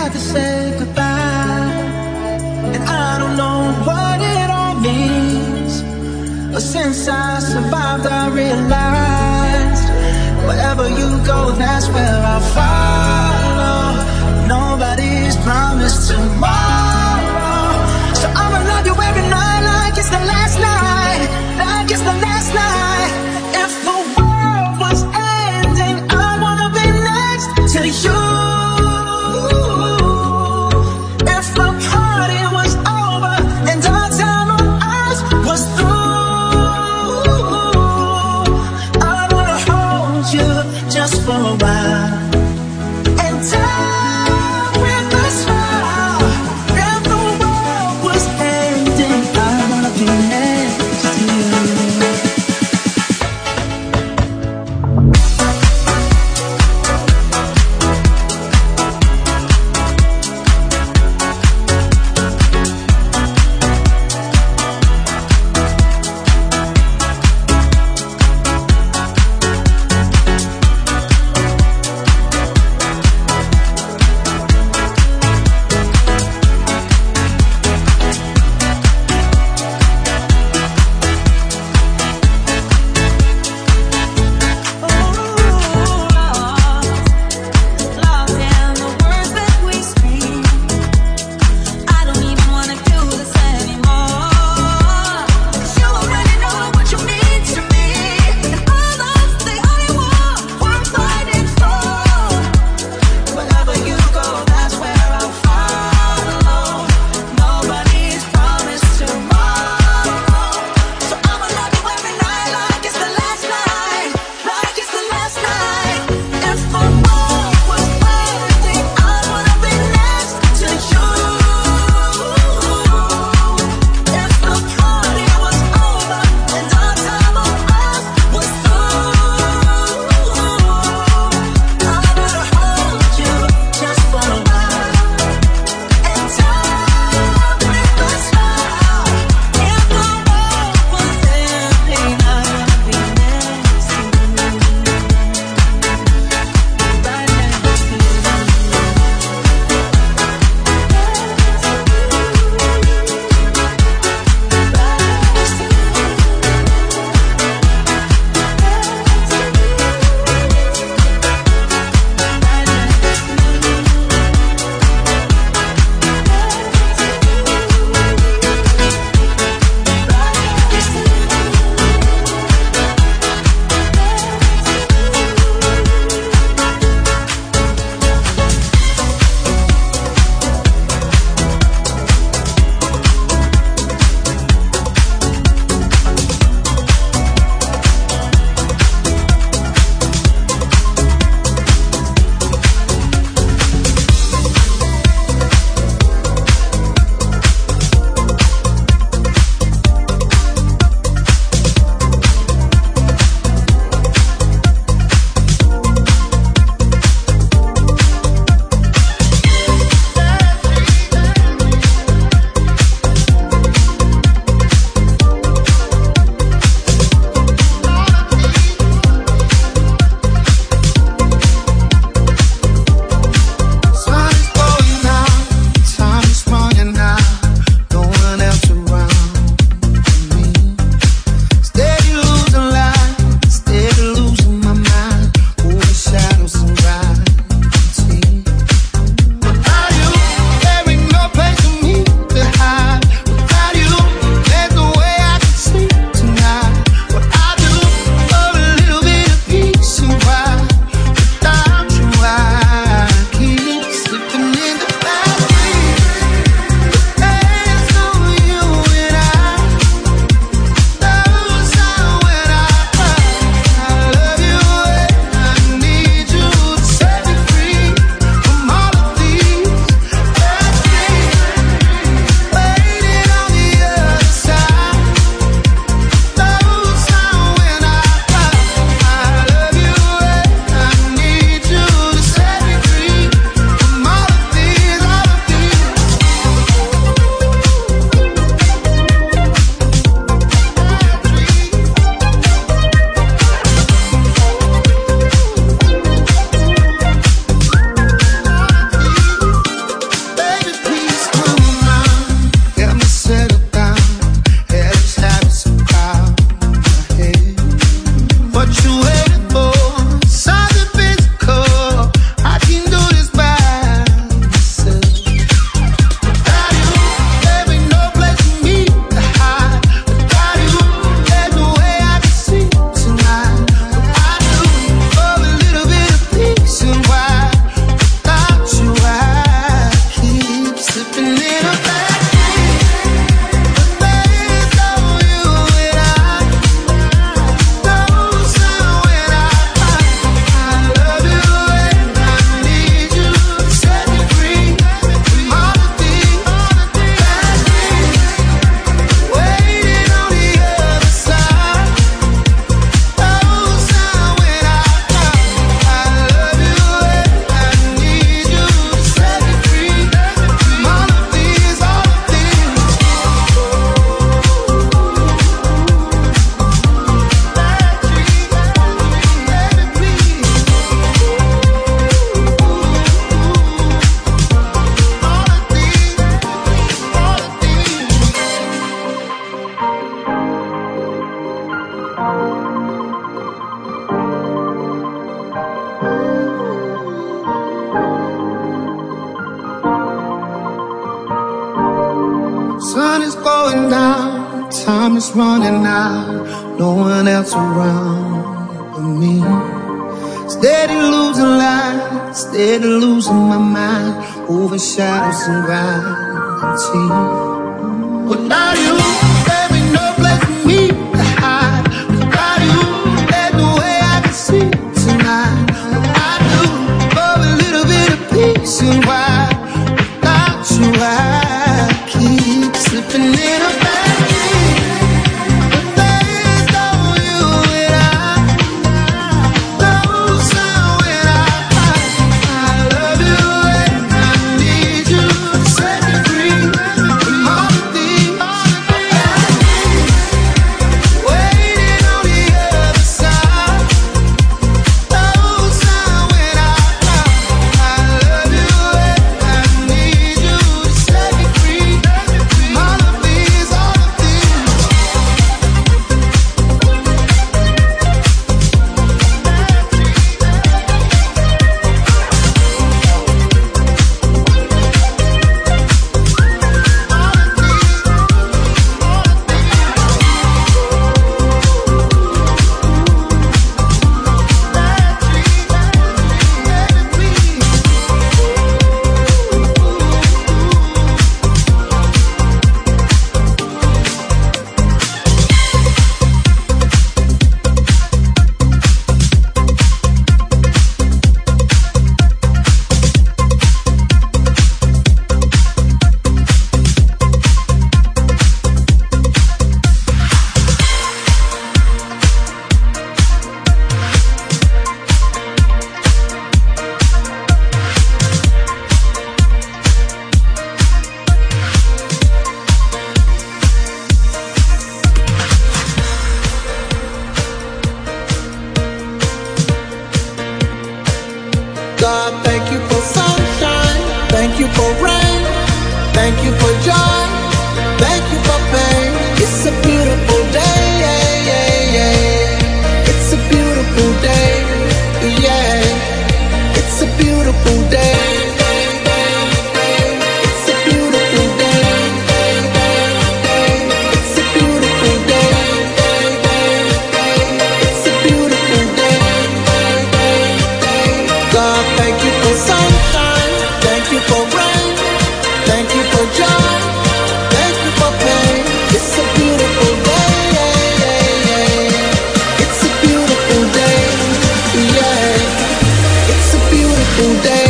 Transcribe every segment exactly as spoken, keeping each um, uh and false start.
had to say goodbye, and I don't know what it all means, but since I survived I realized wherever you go, that's where I'll follow. Nobody's promised tomorrow, so I'ma love you every night like it's the last night, like it's the last night. If the world was ending, I wanna be next to you. If the party was over and our time on earth was through, I wanna hold you just for a while and die with a smile. If the world was ending, I wanna be next to you. is running out, no one else around but me. Steady losing light, steady losing my mind, over shadows and gravity. Without you, there ain't no place for me to hide. Without you, there's no way I can see tonight. I do for a little bit of peace and why without you I keep slipping in a bad dream. But there's no you and I, no sound when I fight. I love you and I need you to set me free from all of these waiting on the other side. No sound when I fight. I love you and I need you to set me free from all of these, all of these. God, thank you for sunshine, thank you for rain, thank you for joy, thank you for pain. It's a beautiful day, yeah, yeah, yeah. It's a beautiful day, yeah. It's a beautiful day. It's a beautiful day. It's a beautiful day. It's a beautiful day. God, thank you for sunshine, thank you for rain, thank you for joy, thank you for pain. It's a beautiful day, yeah, yeah, yeah. It's a beautiful day, yeah. It's a beautiful day.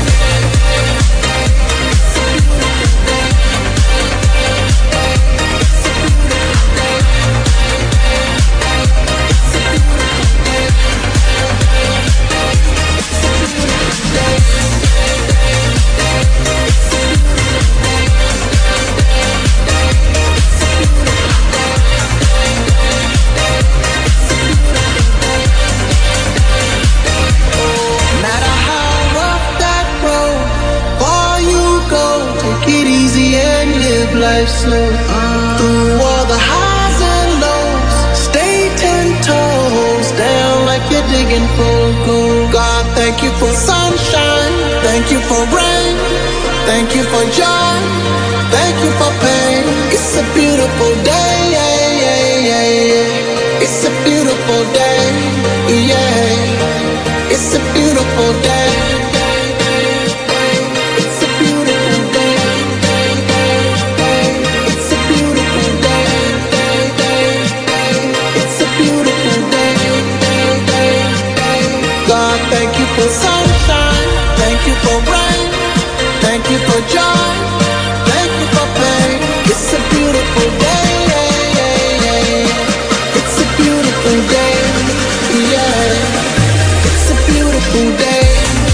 No matter how rough that road, far you go, take it easy and live life slow. Through all the highs and lows, stay ten toes down like you're digging for gold. God, thank you for sunshine, thank you for rain, thank you for joy, thank you for pain. It's a beautiful day, yeah, yeah, yeah, yeah. It's a beautiful day, yeah. It's a beautiful day. It's a beautiful day. It's a beautiful day. It's a beautiful day. God, thank you for sunshine, thank you for rain, thank you for joy, thank you for pain. It's a beautiful day, yeah, yeah, yeah. It's a beautiful day, yeah. It's a beautiful day.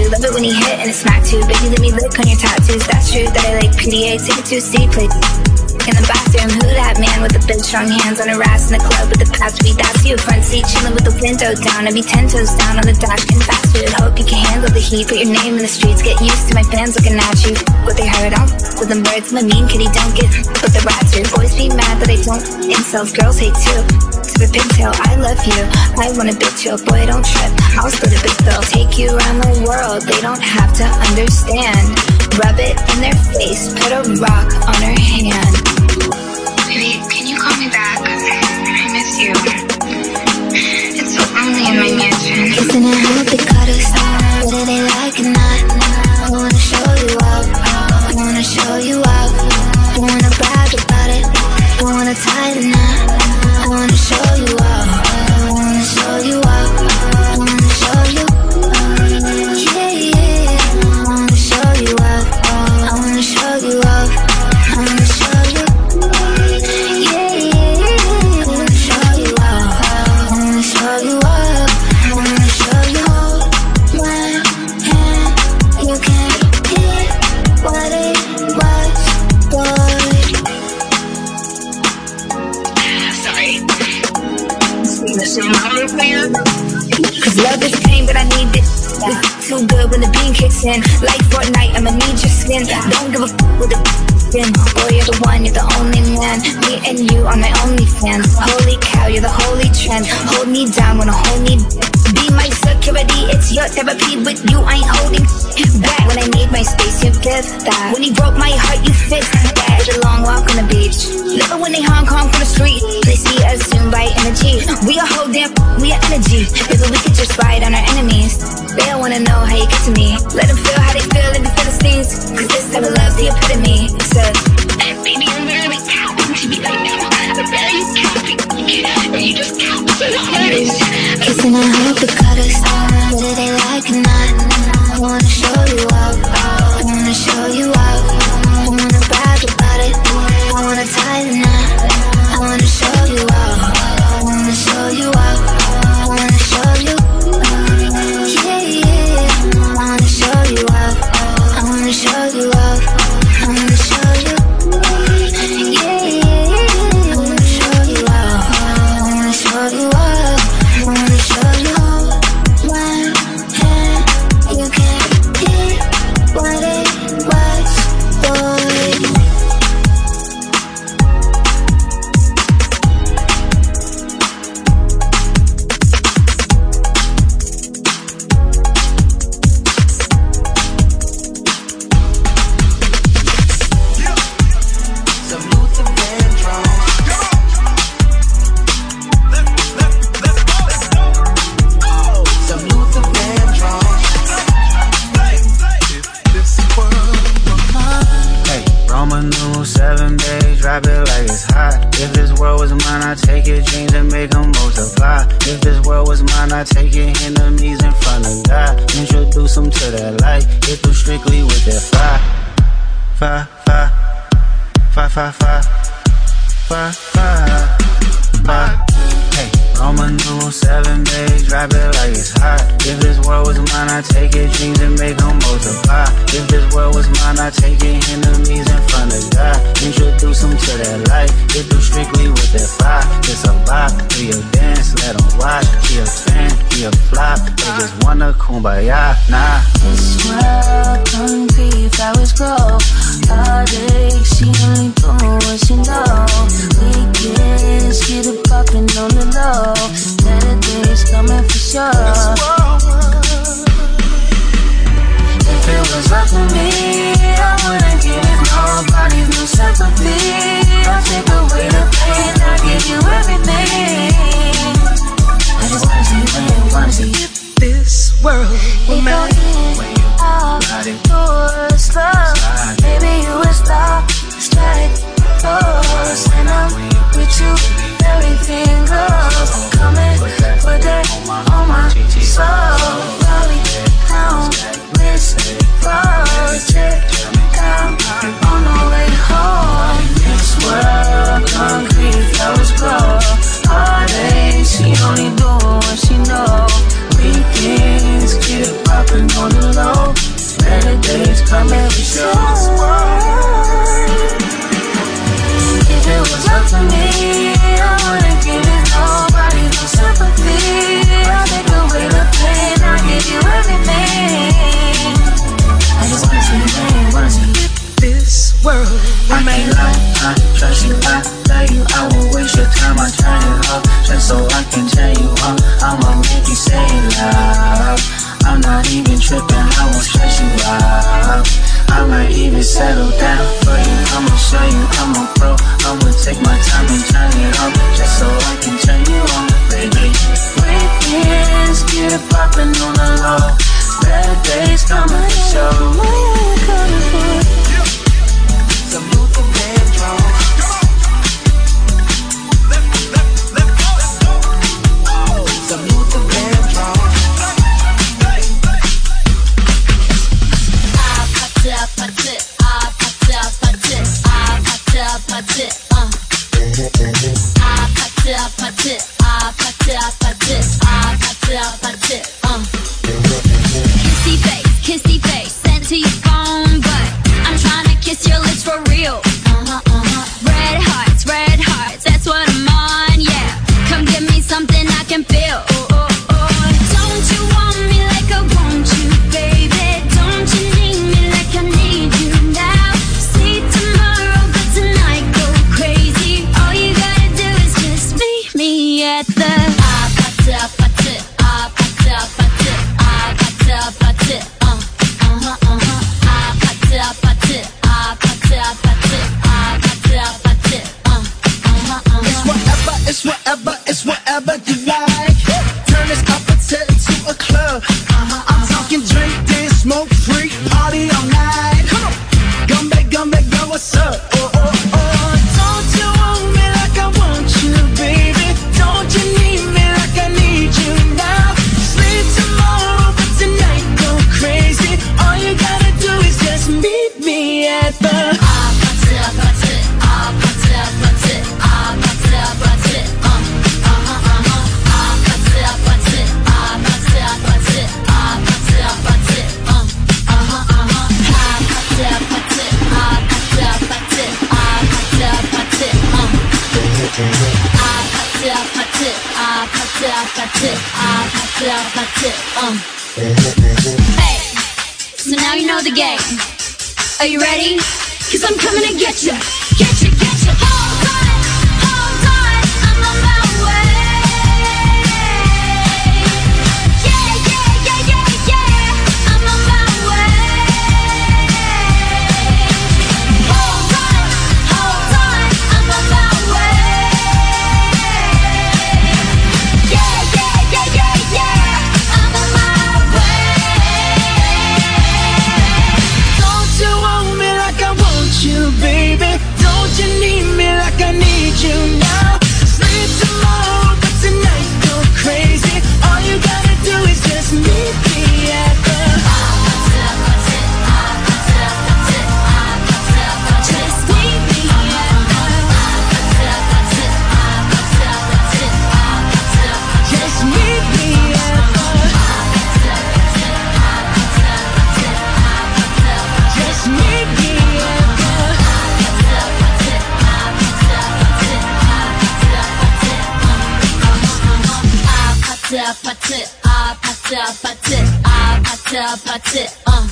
you. Love it when he hit and it smacked you. Baby, let me lick on your tattoos. That's true that I like P D A. Take it to a city plate. In the bathroom, who that man with the big strong hands on her ass in the club with the past beat? That's you. Front seat chilling with the window down. I'd be ten toes down on the dash, getting faster. Hope you can handle the heat. Put your name in the streets. Get used to my fans looking at you. What they heard, I'm with them birds. I'm a mean kitty, don't get with the rats here. Boys be mad that I don't incels. Girls hate too. To the pigtail, I love you. I want a bitch, yo, boy, don't trip. I'll split a big bill. Take you around the world. They don't have to understand. Rub it in their face. Put a rock on her hand. Baby, can you call me back? I miss you. It's so lonely in my mansion. Kissing and hope they cut us off. Whether they like it or not, I wanna show you up. I wanna show you up. I wanna brag about it. I wanna tie the knot. I wanna show you up. I wanna show you up. I wanna show you. Yeah, yeah. I wanna show you up. I wanna show you up. I wanna show you. Yeah, yeah. I wanna show you up. I wanna show you up. I wanna show you. Hold my hand. You can't get what it was, boy. Sorry. Cause love is pain, but I need it. It's too good when the beam kicks in. Like Fortnite, I'ma need your skin. Don't give a f with the skin. Boy, you're the one, you're the only man. Me and you are my only fans. Holy cow, you're the holy trend. Hold me down when I hold me. Be my security, it's your therapy. With you, I ain't holding back. When I need my space, you give that. When you broke my heart, you fixed that. Did a long walk on the beach. Love it when they Hong Kong from the street. They see us soon by energy. We a whole damn, we are energy. Maybe we could just ride on our enemies. They don't wanna know how you get to me. Let them feel how they feel in the Philistines. Cause this type of love's the epitome. So, baby, I'm literally counting to be right now. I'm barely counting. And you just count so hard. kissing and hope they cut us off. Whether they like it or not, I wanna show you up. I wanna show you up. I wanna brag about it. I wanna tie the knot. I wanna show you up. I wanna show you up. I wanna show you. Yeah, yeah. I wanna show you up. I wanna show you up. I wanna show you. Yeah, yeah. I wanna show you up. I wanna show you up. I wanna show you. One hand, you can't get what it was, boy. Drop it like it's hot. If this world was mine, I'd take your dreams and make them multiply. If this world was mine, I'd take your enemies in front of God. Introduce them to that light. Hit them strictly with that fire. Fire, fire, fire, fire, fire, fire, fire, fire. Hey, Roman numeral seven, babe, drop it like it's hot. If this world was mine, I'd take your dreams and make them multiply. If this world was mine, I'd take your enemies in front of God. Introduce them to that light, hit them strictly with that fire. It's a vibe, do your dance, let them watch. Be a fan, be a flop, they just wanna kumbaya, nah. This world, don't see flowers grow. Heartache, she only doing what she know. Weekends, get it poppin' on the low. Better days coming for sure. If it was up to me, I wouldn't give nobody no sympathy. I'll take away the pain, I'll give you everything. I just wanna see you when you wanna see you. This world will melt when you out, do a slow. Maybe you would stop, strike 아파트, 어. 아파트, 아파트, 아파트, 아파트, 아파트, 아파트, 어. Kissy face, kissy face, sent to your phone, but I'm trying to kiss your lips for real. Uh-huh, uh-huh. Red hearts, red hearts, that's what I'm on, yeah. Come give me something I can feel. Oh, oh, oh. Don't you want me like I want you, baby? Don't you need me like I need you now? See tomorrow, but tonight go crazy. All you gotta do is just meet me at the 아파트, 아파트, 아파트, 아파트, 아파트, 아파트, uh, uh-huh, uh-huh. 아파트, 아파트, 아파트, 아파트, 아파트, 아파트, uh, uh-huh, uh-huh. It's whatever, it's whatever, it's whatever you like. Turn this apache into a club. Uh-huh, I'm talking drink, dance, smoke, freak, party all night. Come on, come back, come back, girl, what's up? Oh, oh, oh. Don't you want me like I want you, baby? Don't you need me like I need you now? Sleep tomorrow, but tonight go crazy. All you gotta do is just meet me at the 아파트, 아파트, 아파트, 아파트, 아파트, 아파트, uh, uh-huh, uh-huh. 아파트, 아파트, 아파트, 아파트, 아파트, 아파트, uh, uh-huh, uh-huh. 아파트, 아파트, 아파트, 아파트, 아파트, 아파트, uh. 아파트, 아파트, 아파트, 아파트, 아파트, 아파트, uh. Hey, so now you know the game. Are you ready? Cause I'm coming to get you. Get you, get you. Hold on, hold on, I'm on my way. Yeah, yeah, yeah, yeah, yeah, I'm on my way. Hold on, hold on, I'm on my way. Yeah, yeah, yeah, yeah, yeah, I'm on my way. Don't you want me like I want you, baby? Don't you need me like I need you now? Sleep tomorrow, but tonight go crazy. All you gotta do is just meet me at the 아파트, 아파트, 아파트, 아파트, 아파트, 아파트. Just meet me at the 아파트, 아파트, 아파트, 아파트, 아파트, 아파트. Just meet me at the 아파트, 아파트, 아파트, 아파트, 아파트, 아파트. Just meet me at the 아파트, 아파트, 아파트, 아파트, 아파트, 아파트, uh, uh-huh, uh-huh. 아파트, 아파트, 아파트, 아파트, 아파트, 아파트, uh.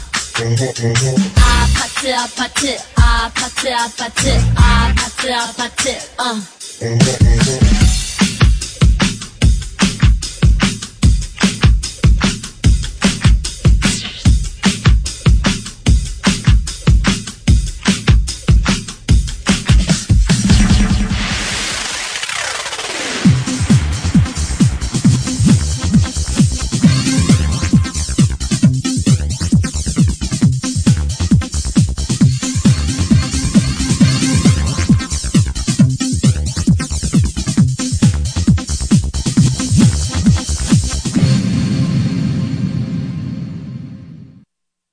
아파트, 아파트, 아파트, 아파트, 아파트, 아파트, uh.